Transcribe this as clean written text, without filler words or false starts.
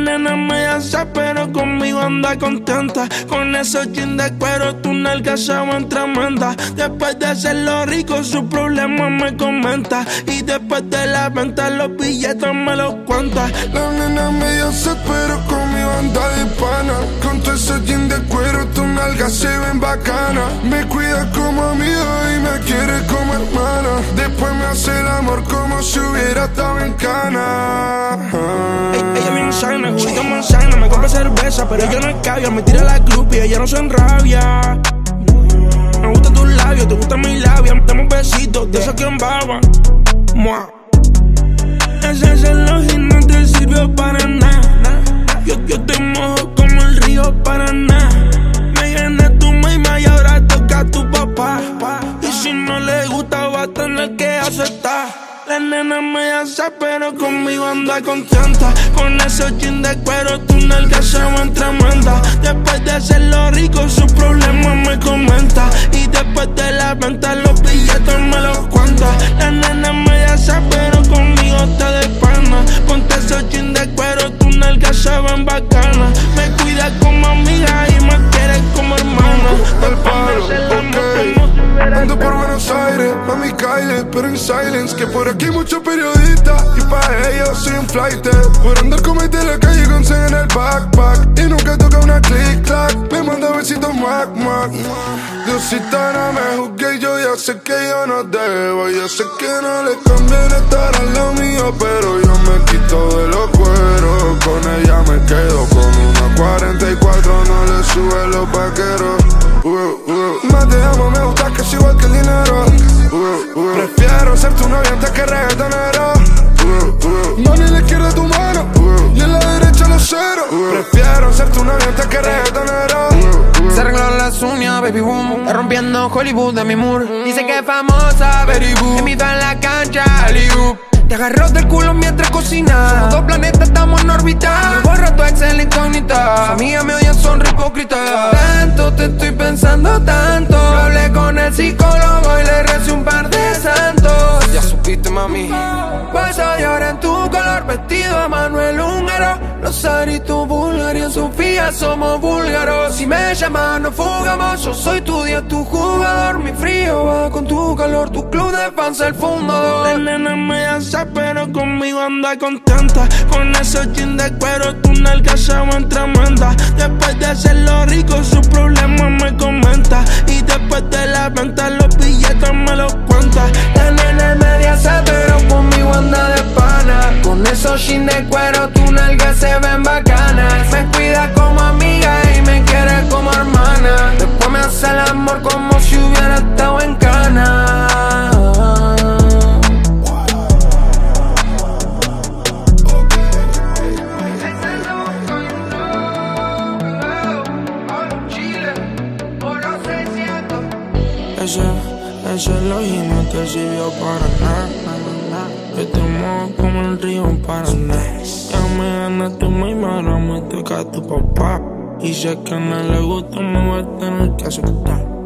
nena me hace, pero conmigo anda contenta. Con esos jeans de cuero, tu nalga se ven tremenda. Después de hacerlo rico, su problema me comenta. Y después de la venta, los billetes me los cuenta. La nena me hace, pero conmigo anda de pana. Con todos esos jeans de cuero, tu nalga se ven bacana. Me cuida como amigo y me quiere como hermana. Después me hace el amor como si hubiera estado en cana. Ella bien sana, juguito manzana. Me compra cerveza, pero ella no es cabia. Me tira la club y ella no se enrabia. Me gustan tus labios, te gustan mis labios. Dame un besito, de esos que embaban. Mua. Ese reloj y no te sirvió para nada. Yo te mojo como el río Paraná. Me gané tu mamá y ahora toca a tu papá. Y si no le gusta va a tener que aceptar. La nena me hace, pero conmigo anda contenta. Con esos jeans de cuero, tu nalga se ven tremenda. Después de hacerlo rico, su problema me comenta. Y después de la venta, los billetes me los cuenta. La nena me hace, pero conmigo está de pana. Ponte esos jeans de cuero, tu nalga se ven bacana. Me cuida como amiga y me quiere como hermana. Al palo, ok. Ando por Buenos Aires, mami Kyle, pero en silence. Que por aquí muchos periodistas y pa' ellos soy un flighter. Por andar como en la calle con 100 en el backpack. Y nunca toca una click-clack. Me manda besitos mac. Diosita no me juzgue, yo ya sé que yo no debo. Yo sé que no le conviene estar al lado mío, pero yo me quito de los cueros. Con ella me quedo, con una 44 no le sube los vaqueros. Más te amo, me gusta que es igual que el dinero. Prefiero ser tu novia antes que reggaetonero. Mami en la izquierda tu mano y en la derecha los ceros. Prefiero ser tu novia antes que reggaetonero. Se arregló las uñas, baby boom. Está rompiendo Hollywood de mi mur. Dice que es famosa, very boo. Me invita en la cancha, alley-oop. Te agarró del culo mientras cocinas. Somos dos planetas, estamos en órbita. Me borro tu ex en la incógnita. Sus amigas me odian, son re hipócritas. Tanto te estoy pensando tanto. Hablé con el psicólogo y le recé un par de santos. Ya supiste, mami. Vas a llorar en tu color, vestido a Manuel Húngaro. Rosari, tu Bulgaria, Sofía, somos búlgaros. Si me llamas, nos fugamos. Yo soy tu día, tu jugador. Mi frío va con tu calor. Tu club de fans, el fundador. La nena me hace, pero conmigo anda contenta. Con esos jeans de cuero, tu nalga se ven tremenda. Después de hacerlo rico, su problema me comenta. Y después de la venta, los billetes me los cuenta. La nena es media sad, pero conmigo anda de pana. Con esos jeans de cuero, tu nalga se ven bacanas. Me cuida como amiga y me quiere como hermana. Después me hace el amor como si hubiera estado en cana. Ese reloj y no te sirvió para nada. Yo te mojo como el río Paraná. Ya me ganaste muy mal, ahora me toca a tu papá. Y si es que no le gusta, me voy a tener que aceptar.